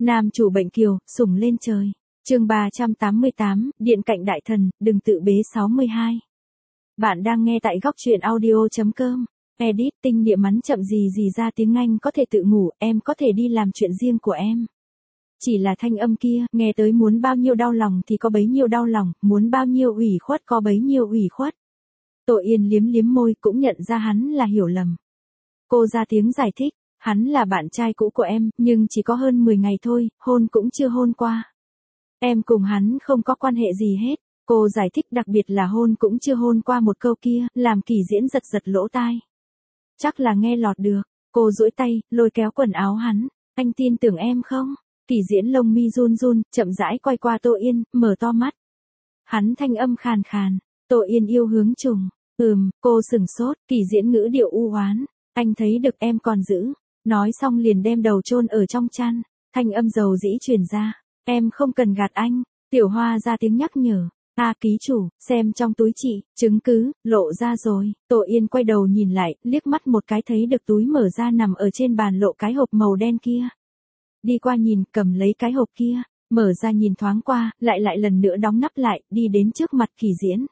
Nam chủ bệnh kiều, sủng lên trời. Chương 388, Điện cạnh đại thần, đừng tự bế 62. Bạn đang nghe tại góc truyện audio.com. Edit tinh địa mắn chậm gì ra tiếng Anh có thể tự ngủ, em có thể đi làm chuyện riêng của em. Chỉ là thanh âm kia, nghe tới muốn bao nhiêu đau lòng thì có bấy nhiêu đau lòng, muốn bao nhiêu ủy khuất có bấy nhiêu ủy khuất. Tội Yên liếm liếm môi cũng nhận ra hắn là hiểu lầm. Cô ra tiếng giải thích, hắn là bạn trai cũ của em, nhưng chỉ có hơn 10 ngày thôi, hôn cũng chưa hôn qua. Em cùng hắn không có quan hệ gì hết. Cô giải thích đặc biệt là hôn cũng chưa hôn qua một câu kia, làm Kỳ Diễn giật lỗ tai. Chắc là nghe lọt được, cô duỗi tay, lôi kéo quần áo hắn, anh tin tưởng em không? Kỳ Diễn lông mi run run, chậm rãi quay qua Tô Yên, mở to mắt. Hắn thanh âm khàn khàn, Tô Yên yêu hướng trùng, cô sừng sốt, Kỳ Diễn ngữ điệu u oán, anh thấy được em còn giữ, nói xong liền đem đầu chôn ở trong chăn, thanh âm dầu dĩ truyền ra, em không cần gạt anh, Tiểu Hoa ra tiếng nhắc nhở. Ký chủ, xem trong túi chị, chứng cứ, lộ ra rồi. Tô Yên quay đầu nhìn lại, liếc mắt một cái thấy được túi mở ra nằm ở trên bàn lộ cái hộp màu đen kia. Đi qua nhìn, cầm lấy cái hộp kia, mở ra nhìn thoáng qua, lại lần nữa đóng nắp lại, đi đến trước mặt Kỳ Diễn.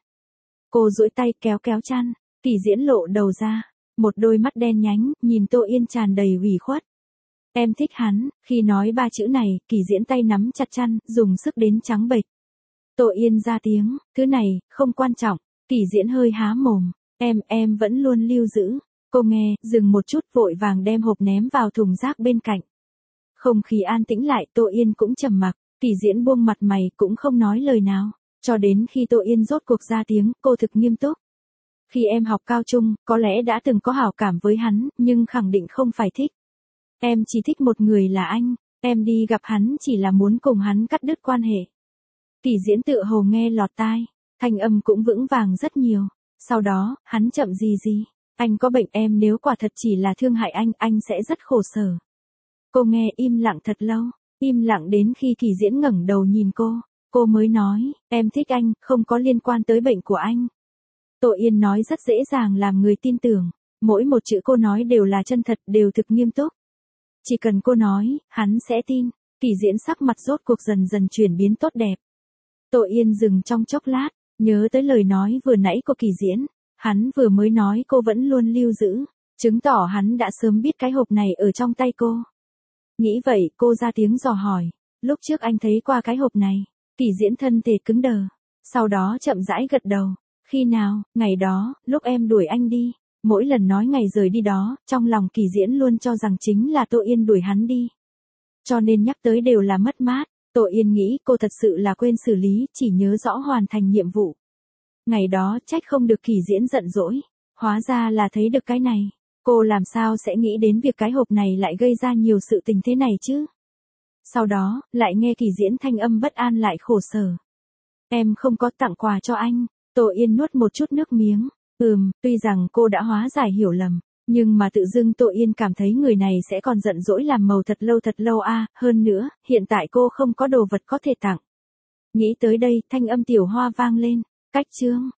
Cô duỗi tay kéo chăn, Kỳ Diễn lộ đầu ra, một đôi mắt đen nhánh, nhìn Tô Yên tràn đầy ủy khuất. Em thích hắn, khi nói ba chữ này, Kỳ Diễn tay nắm chặt chăn, dùng sức đến trắng bệch. Tô Yên ra tiếng, thứ này, không quan trọng, Kỳ Diễn hơi há mồm, em vẫn luôn lưu giữ. Cô nghe, dừng một chút vội vàng đem hộp ném vào thùng rác bên cạnh. Không khí an tĩnh lại, Tô Yên cũng trầm mặc, Kỳ Diễn buông mặt mày cũng không nói lời nào, cho đến khi Tô Yên rốt cuộc ra tiếng, cô thực nghiêm túc. Khi em học cao trung, có lẽ đã từng có hảo cảm với hắn, nhưng khẳng định không phải thích. Em chỉ thích một người là anh, em đi gặp hắn chỉ là muốn cùng hắn cắt đứt quan hệ. Kỳ Diễn tựa hồ nghe lọt tai, thanh âm cũng vững vàng rất nhiều. Sau đó, hắn chậm gì, anh có bệnh, em nếu quả thật chỉ là thương hại anh sẽ rất khổ sở. Cô nghe im lặng thật lâu, im lặng đến khi Kỳ Diễn ngẩng đầu nhìn cô mới nói, em thích anh, không có liên quan tới bệnh của anh. Tô Yên nói rất dễ dàng làm người tin tưởng, mỗi một chữ cô nói đều là chân thật, đều thực nghiêm túc. Chỉ cần cô nói, hắn sẽ tin. Kỳ Diễn sắc mặt rốt cuộc dần chuyển biến tốt đẹp. Tô Yên dừng trong chốc lát, nhớ tới lời nói vừa nãy của Kỳ Diễn, hắn vừa mới nói cô vẫn luôn lưu giữ, chứng tỏ hắn đã sớm biết cái hộp này ở trong tay cô. Nghĩ vậy, cô ra tiếng dò hỏi, lúc trước anh thấy qua cái hộp này. Kỳ Diễn thân thể cứng đờ, sau đó chậm rãi gật đầu, khi nào? Ngày đó, lúc em đuổi anh đi. Mỗi lần nói ngày rời đi đó, trong lòng Kỳ Diễn luôn cho rằng chính là Tô Yên đuổi hắn đi. Cho nên nhắc tới đều là mất mát. Tô Yên nghĩ cô thật sự là quên xử lý, chỉ nhớ rõ hoàn thành nhiệm vụ. Ngày đó trách không được Kỳ Diễn giận dỗi, hóa ra là thấy được cái này. Cô làm sao sẽ nghĩ đến việc cái hộp này lại gây ra nhiều sự tình thế này chứ? Sau đó, lại nghe Kỳ Diễn thanh âm bất an lại khổ sở. Em không có tặng quà cho anh. Tô Yên nuốt một chút nước miếng. Tuy rằng cô đã hóa giải hiểu lầm, nhưng mà tự dưng Tô Yên cảm thấy người này sẽ còn giận dỗi làm màu thật lâu hơn nữa, hiện tại cô không có đồ vật có thể tặng. Nghĩ tới đây, thanh âm Tiểu Hoa vang lên, cách chương.